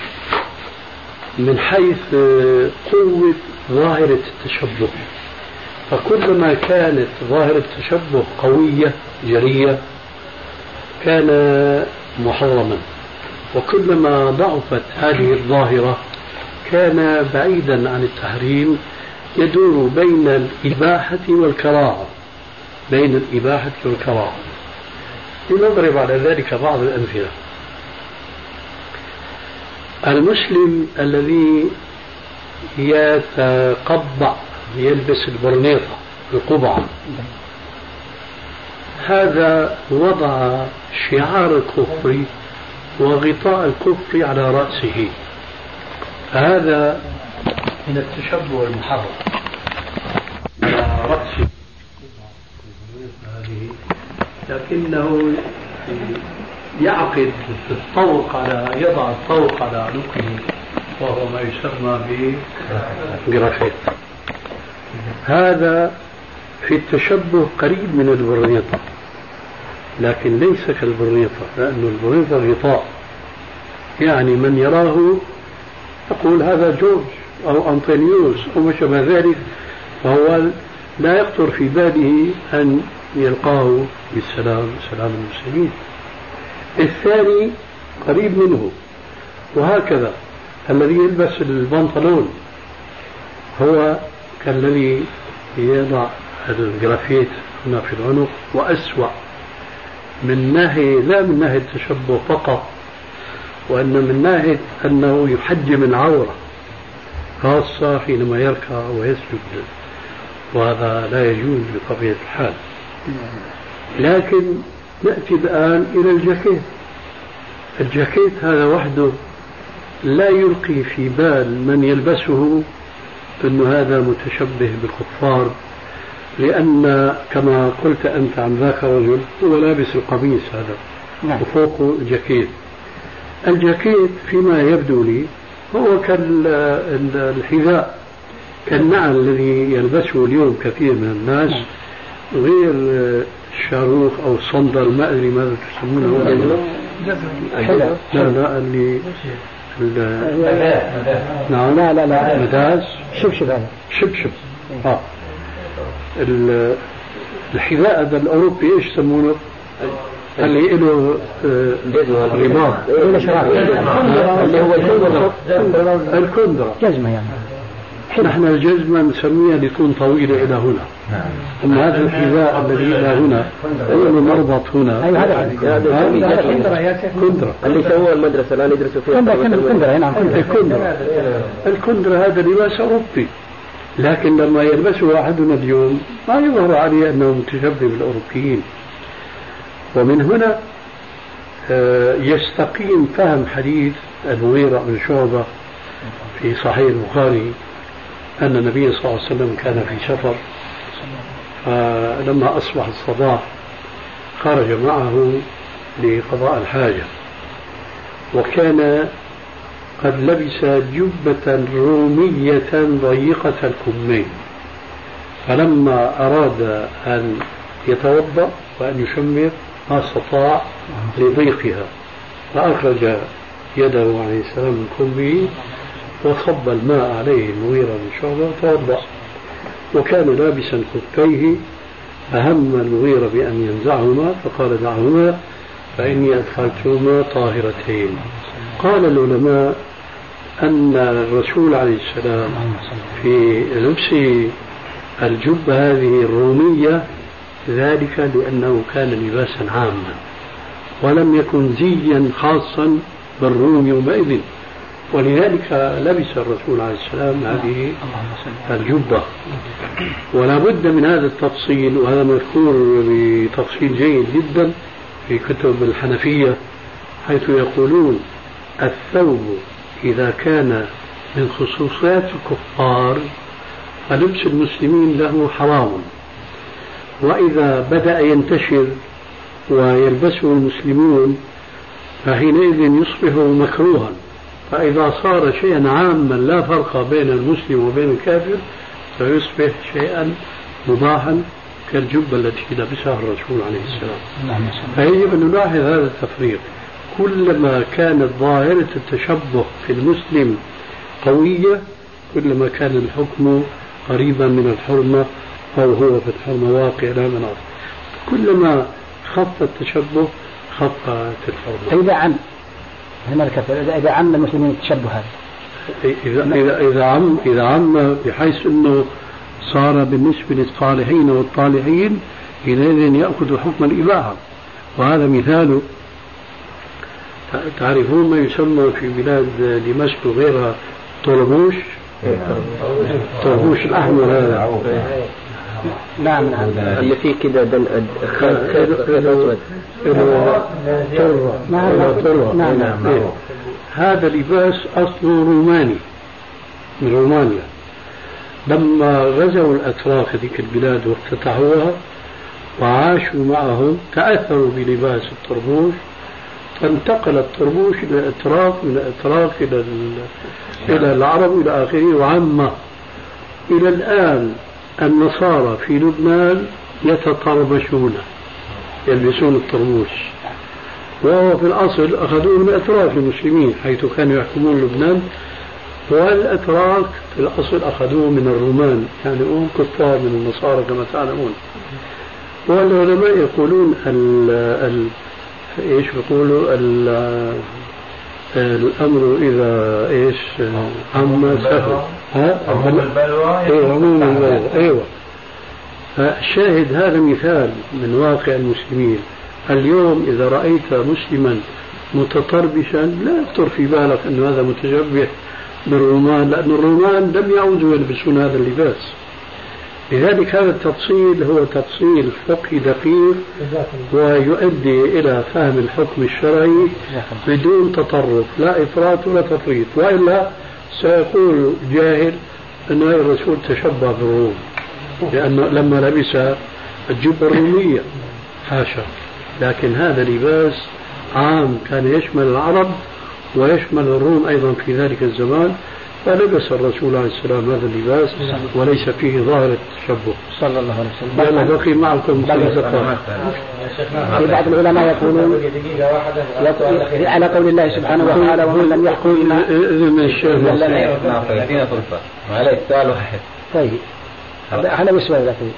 من حيث قوة ظاهرة التشبه، فكلما كانت ظاهرة التشبه قوية جرية كان محرما، وكلما ضعفت هذه الظاهرة كان بعيدا عن التحريم، يدور بين الإباحة والكراهة، بين الإباحة والكراهة. لنضرب على ذلك بعض الأمثلة. المسلم الذي يتقبع يلبس البرنيطة القبعة، هذا وضع شعار الكفر وغطاء الكفر على رأسه، هذا من التشبه المحرم على رأسه، لكنه يعقد الطوق على يضع الطوق على عنقه وهو ما يسمى بجرافيت. هذا في التشبه قريب من البرنيطة، لكن ليس كالبرنيطة، لأن البرنيطة غطاء، يعني من يراه يقول هذا جورج أو أنطونيوس أو ما شابه ذلك، فهو لا يخطر في باله أن يلقاه بالسلام، سلام المسلمين. الثاني قريب منه. وهكذا الذي يلبس البنطلون هو كالذي يضع الجرافيت هنا في العنق، وأسوأ من ناحية لا من ناحية التشبه فقط، وأن من ناحية أنه يحجم العورة، خاصة حينما يركع ويسجد، وهذا لا يجوز بطبيعة الحال. لكن نأتي الآن إلى الجاكيت. الجاكيت هذا وحده لا يلقي في بال من يلبسه أن هذا متشبه بالكفار، لأن كما قلت أنت عن ذاك الرجل هو لابس القميص هذا وفوقه الجاكيت. الجاكيت فيما يبدو لي هو كالحذاء، كالنعل الذي يلبسه اليوم كثير من الناس، غير الشاروخ أو الصندل، ما أدري ماذا تسمونه. لا اللي نعم لا مداز شبشب. الحذاء هذا الأوروبي إيش يسمونه؟ اللي له رباط اللي هو الكندرة، جزمة يعني. نحن الجزمة نسميها لتكون طويلة إلى هنا، أما هذا الحذاء الذي إلى هنا له مربط هنا. هذا كندرة اللي سووه المدرسة الآن يدرسوا فيها. الكندرة هذا لباس أوروبي، لكن لما يلبسه أحدنا اليوم ما يظهر عليه أنه متشبه بالأوروبيين. ومن هنا يستقيم فهم حديث المغيرة بن شعبة في صحيح البخاري أن النبي صلى الله عليه وسلم كان في سفر، فلما أصبح الصباح خرج معه لقضاء الحاجة، وكان قد لبس جبة رومية ضيقة الكمين، فلما أراد أن يتوضأ وأن يشمر ما استطاع لضيقها، فأخرج يده عليه السلام من كمه وصب الماء عليه المغيرة بن شعبة وتوضأ، وكان لابسا خفيه، فهم المغيرة بأن ينزعهما فقال دعهما فإني أدخلتهما طاهرتين. قال العلماء أن الرسول عليه السلام في لبس الجبة هذه الرومية ذلك لأنه كان لباسا عاما ولم يكن زيا خاصا بالروم يومئذ، ولذلك لبس الرسول عليه السلام هذه الجبة. ولا بد من هذا التفصيل، وهذا مذكور بتفصيل جيد جدا في كتب الحنفية، حيث يقولون الثوب إذا كان من خصوصيات الكفار فلبس المسلمين له حرام، وإذا بدأ ينتشر ويلبسه المسلمون فحينئذ يصبح مكروها، فإذا صار شيئا عاما لا فرق بين المسلم وبين الكافر فيصبح شيئا مباحا كالجبة التي لبسها الرسول عليه السلام. فيجب أن نلاحظ هذا التفريق، كلما كانت ظاهرة التشبه في المسلم قوية كلما كان الحكم قريبا من الحرمة أو هو في الحرمة واقع لا مناص، كلما خف التشبه خفت الحرمة. إذا عم المسلمين التشبه هذا إذا عم بحيث أنه صار بالنسبة للصالحين والطالحين حينئذ يأخذ حكم الإباحة. وهذا مثال، تعرفون ما يسمى في بلاد دمشق وغيرها طربوش، طربوش الأحمر هذا. نعم اللي فيه كده نعم. هذا لباس أصله روماني من رومانيا، لما غزوا الأتراك ذيك البلاد وافتتحوها وعاشوا معهم تأثروا بلباس الطربوش، فانتقل الطربوش إلى الأتراك، من الأتراك إلى العرب إلى آخره وعامة. إلى الآن النصارى في لبنان يتطربشون يلبسون الطربوش، وهو في الأصل أخذوه من أتراك المسلمين حيث كانوا يحكمون لبنان، والأتراك في الأصل أخذوه من الرومان، يعني هم كفار من النصارى كما تعلمون. والعلماء يقولون إيش بيقولوا الأمر إذا إيش عم سهل عموم البلوى. أيوة. فالشاهد هذا مثال من واقع المسلمين اليوم. إذا رأيت مسلما متطربشا لا يخطر في بالك أن هذا متشبه بالرومان، لأن الرومان لم يعودوا يلبسون هذا اللباس. لذلك هذا التفصيل هو تفصيل فقهي دقيق ويؤدي إلى فهم الحكم الشرعي بدون تطرف، لا إفراط ولا تفريط، وإلا سيقول جاهل أن الرسول تشبه بالروم لأنه لما لبس الجبة الرومية، حاشا. لكن هذا لباس عام كان يشمل العرب ويشمل الروم أيضا في ذلك الزمان، فلبس الرسول عليه السلام هذا اللباس وليس فيه ظاهرة التشبه صلى الله عليه وسلم. أنا بقي معكم في بعض العلماء يقولون على قول الله سبحانه وتعالى ومن لم يحكم عليك سؤال واحد. طيب هذا وسؤال لكن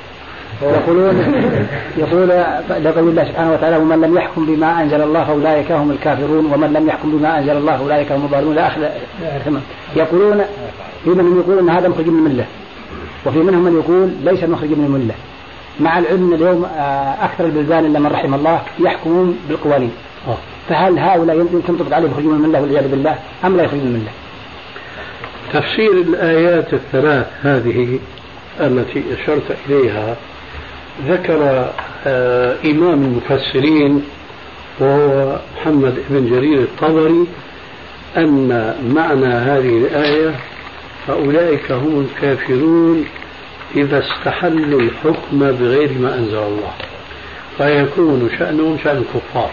يقول لقول الله سبحانه وتعالى ومن لم يحكم بما أنزل الله فأولئك هم الكافرون ومن لم يحكم بما أنزل الله فأولئك هم الضالون لا أخذ. يقولون في منهم يقول أن هذا مخرج من الملة، وفي منهم من يقول ليس مخرج من الملة، مع العلم اليوم أكثر البلدان إلا من رحم الله يحكمون بالقوانين. فهل هؤلاء يمكن تطلق عليهم يخرجون من الملة والعياذ بالله أم لا يخرجون من الملة؟ تفسير الآيات الثلاث هذه التي أشرت إليها ذكر إمام المفسرين وهو محمد بن جرير الطبري أن معنى هذه الآية فأولئك هم الكافرون إذا استحلوا الحكم بغير ما أنزل الله. فيكون شأنهم شأن الكفار.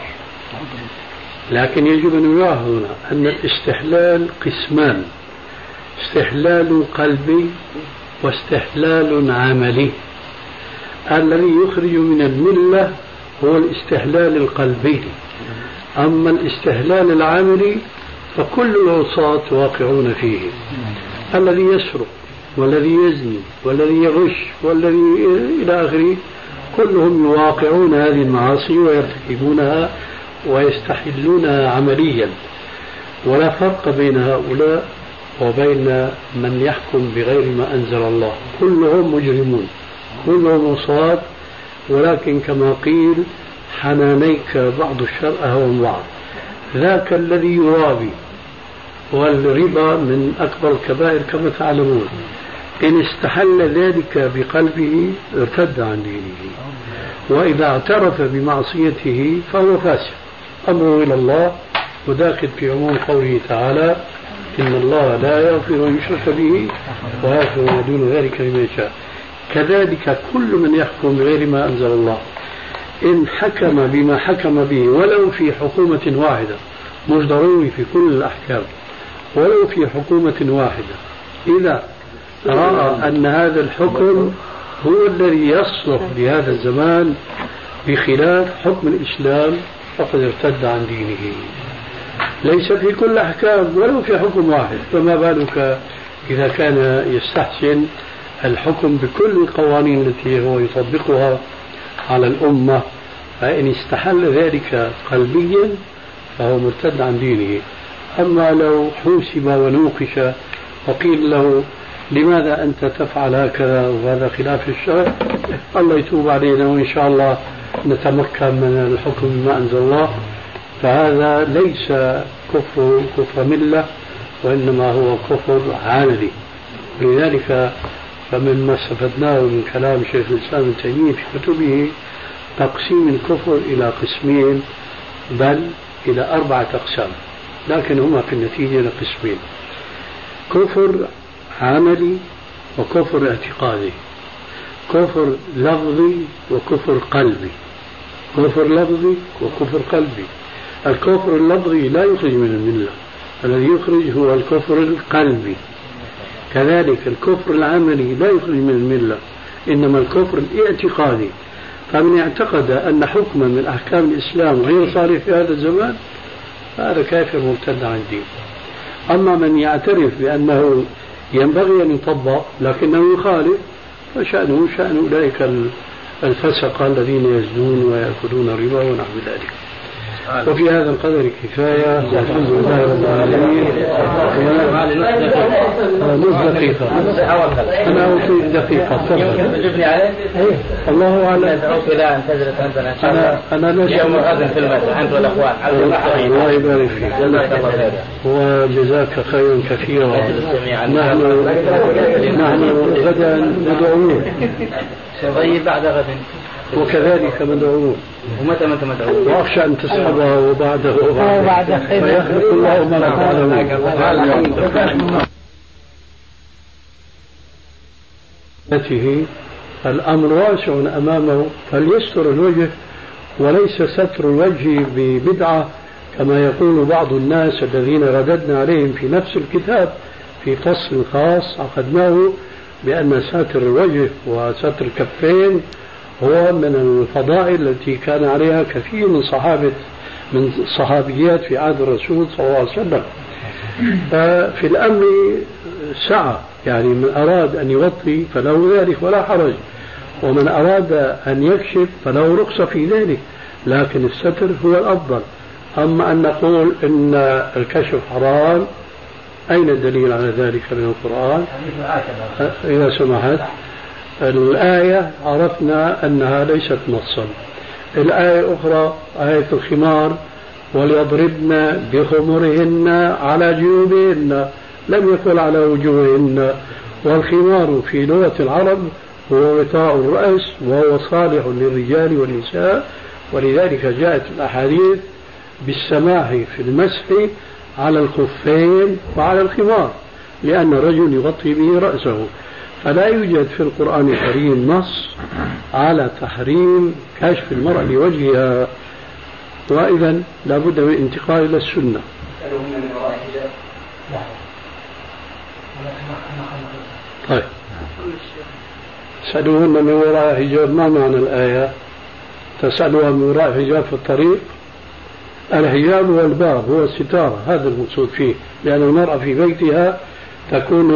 لكن يجب أن يلاحظ هنا أن الاستحلال قسمان: استحلال قلبي واستحلال عملي. الذي يخرج من الملة هو الاستحلال القلبي، أما الاستحلال العملي فكل العصاة واقعون فيه. الذي يسرق والذي يزني والذي يغش والذي إلى آخره كلهم يواقعون هذه المعاصي ويرتكبونها ويستحلونها عمليا. ولا فرق بين هؤلاء وبين من يحكم بغير ما أنزل الله، كلهم مجرمون كلهم عصاة، ولكن كما قيل حنانيك بعض الشر أهون بعض. ذاك الذي يرابي، والربا من أكبر الكبائر كما تعلمون، إن استحل ذلك بقلبه ارتد عن دينه، وإذا اعترف بمعصيته فهو فاسق أمره إلى الله، وداخل في عموم قوله تعالى: إن الله لا يغفر أن يشرك به ويغفر ما دون ذلك لمن يشاء. كذلك كل من يحكم بغير ما أنزل الله إن حكم بما حكم به ولو في حكومة واحدة، مش ضروري في كل الأحكام، ولو في حكومة واحدة، إذا رأى أن هذا الحكم هو الذي يصلح لهذا الزمان بخلاف حكم الإسلام فقد ارتد عن دينه. ليس في كل الأحكام ولو في حكم واحد، فما بالك إذا كان يستحسن الحكم بكل القوانين التي هو يطبقها على الأمة، فإن استحل ذلك قلبيا فهو مرتد عن دينه. أما لو حوسب ونوقش وقيل له لماذا أنت تفعل هكذا وهذا خلاف الشرع، الله يتوب علينا وإن شاء الله نتمكن من الحكم بما أنزل الله، فهذا ليس كفر ملة، وإنما هو كفر عملي. لذلك فمما استفدناه من كلام شيخ الإسلام ابن تيمية في كتبه تقسيم الكفر إلى قسمين، بل إلى 4 أقسام، لكن هما في النتيجة قسمين: كفر عملي وكفر اعتقادي، كفر لفظي وكفر قلبي. كفر لفظي وكفر قلبي. الكفر اللفظي لا يخرج من الملة، الذي يخرج هو الكفر القلبي. كذلك الكفر العملي لا يخرج من الملة، إنما الكفر الاعتقادي. فمن اعتقد أن حكما من أحكام الإسلام غير صالح في هذا الزمان فهذا كافر مرتد عن الدين. أما من يعترف بأنه ينبغي أن يطبق لكنه يخالف فشأنه شأن أولئك الفسقة الذين يزنون ويأكلون الربا ونحو ذلك. وفي هذا القدر كفاية، والحمد لله رب العالمين. نص دقيقة، أنا أوصي دقيقة. تجبني عليه؟ الله أعلم. أنا لا يوم غد في المسجد عند الأخوان. الله يبارك فيك وجزاك خيرا كثيرا. نحن غدا مدعوون. سيغيب بعد غد. وكذلك مدعوون. ومتى مدعوون؟ وأخشى أن تسحبه وبعده فيخلق الله ما تعلمون. الأمر واسع أمامه، فليستر الوجه وليس ستر الوجه ببدعة كما يقول بعض الناس الذين رددنا عليهم في نفس الكتاب في فصل خاص عقدناه بأن ساتر الوجه وستر الكفين هو من الفضائل التي كان عليها كثير من الصحابيات في عهد الرسول صلى الله عليه وسلم. ففي الأمر سعة، يعني من أراد أن يغطي فله ذلك ولا حرج، ومن أراد أن يكشف فله رخصة في ذلك، لكن الستر هو الأفضل. أما أن نقول إن الكشف حرام، أين الدليل على ذلك من القرآن؟ إذا سمحت، الآية عرفنا أنها ليست نصا. الآية أخرى آية الخمار: وليضربن بخمرهن على جيوبهن، لم يقل على وجوههن. والخمار في لغة العرب هو وطاء الرأس، وهو صالح للرجال والنساء، ولذلك جاءت الأحاديث بالسماح في المسح على الخفين وعلى الخمار، لأن الرجل يغطي به رأسه. فلا يوجد في القرآن الكريم نص على تحريم كشف المرأة لوجهها، وإذا لابد من الانتقال إلى السنة. طيب تسألوهن من وراء حجاب، ما معنى الآية؟ تسألوها من وراء حجاب في الطريق. الحجاب هو الباب، هو الستارة، هذا المقصود فيه، لأن المرأة في بيتها تكون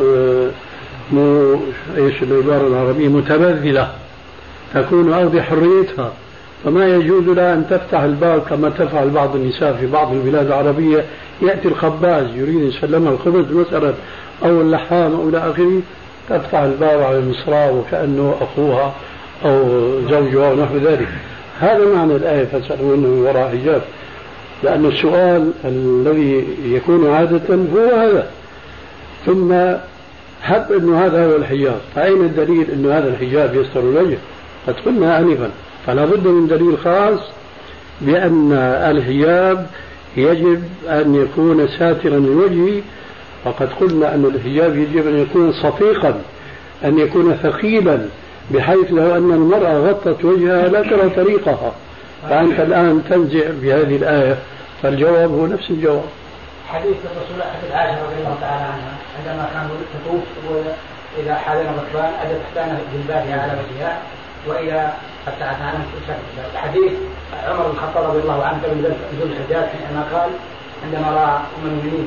ايش العبارة العربية، متبذلة، تكون أرض حريتها، فما يجوز لها أن تفتح الباب كما تفعل بعض النساء في بعض البلاد العربية. يأتي الخباز يريد أن يسلمها الخبز مثلا أو اللحام أو إلى آخره، تفتح الباب على المصراع وكأنه أخوها أو زوجها أو نحو ذلك. هذا معنى الآية فاسألوهن من وراء حجاب، لأن السؤال الذي يكون عادة هو هذا. ثم هب أنه هذا هو الحجاب، فأين الدليل أنه هذا الحجاب يستر الوجه؟ قد قلنا آنفا، فلا بد من دليل خاص بأن الحجاب يجب أن يكون ساترا للوجه. وقد قلنا أن الحجاب يجب أن يكون صفيقا، أن يكون ثقيلا، بحيث لو أن المرأة غطت وجهها لا ترى طريقها. فأنت الآن تنزع بهذه الآية، فالجواب هو نفس الجواب. حديث الرسول حديث عائشة رضي الله تعالى عنها عندما كان تطوف وإذا حالنا غضبان أدت إحدانا جلبابها على وجهها وإذا فتحت عنها حديث عمر بن الخطاب رضي الله عنه من ذو الحجاج حينما قال عندما رأى أم المؤمنين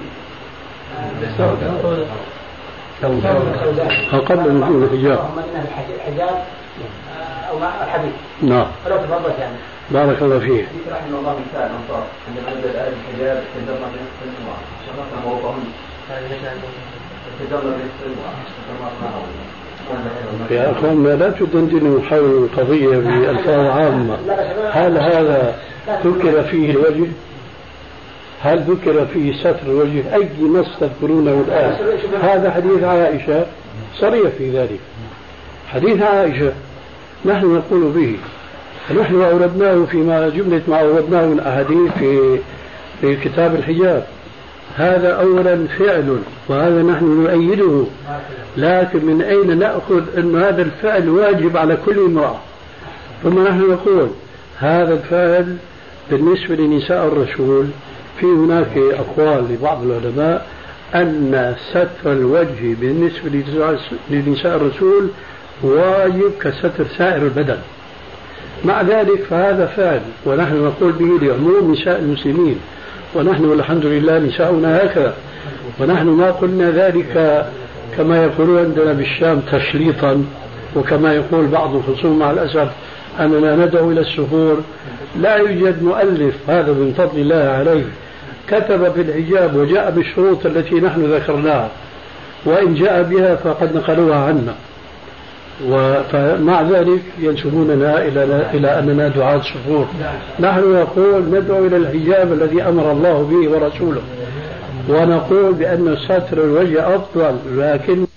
قبل نزول الحجاب الحجاب أو الحديث. نعم. فلو تفضلت يعني. بارك الله فيك. رحمه الله من سائر الأنصار عندما نزل آية الحجاب تجرنا بنصف المرأة شرفنا موضعهم تجرنا بنصف المرأة. يا أخوان لا تدندنوا حول القضية بألفاظ عامة. هل هذا ذكر فيه الوجه؟ هل ذكر فيه ستر الوجه؟ أي نص تذكرونه الآن؟ هذا حديث عائشة صريح في ذلك. حديث عائشة نحن نقول به، نحن أوردناه فيما جملة ما أوردناه من أحاديث في كتاب الحجاب. هذا أولا فعل، وهذا نحن نؤيده، لكن من أين نأخذ أن هذا الفعل واجب على كل امرأة؟ ثم نحن نقول هذا الفعل بالنسبة لنساء الرسول في هناك أقوال لبعض العلماء أن ستر الوجه بالنسبة لنساء الرسول واجب كستر سائر البدن. مع ذلك فهذا فعل، ونحن نقول به لعموم نساء المسلمين، ونحن والحمد لله نساؤنا هكذا. ونحن ما قلنا ذلك كما يقولون عندنا بالشام تشليطا، وكما يقول بعض الخصوم مع الأسف أننا ندعو إلى السفور. لا يوجد مؤلف هذا من فضل الله عليه كتب في الحجاب وجاء بالشروط التي نحن ذكرناها، وإن جاء بها فقد نقلوها عنا، ومع ذلك ينسبوننا إلى أننا دعاة سفور. نحن نقول ندعو إلى الحجاب الذي أمر الله به ورسوله، ونقول بأن ستر الوجه أفضل، لكن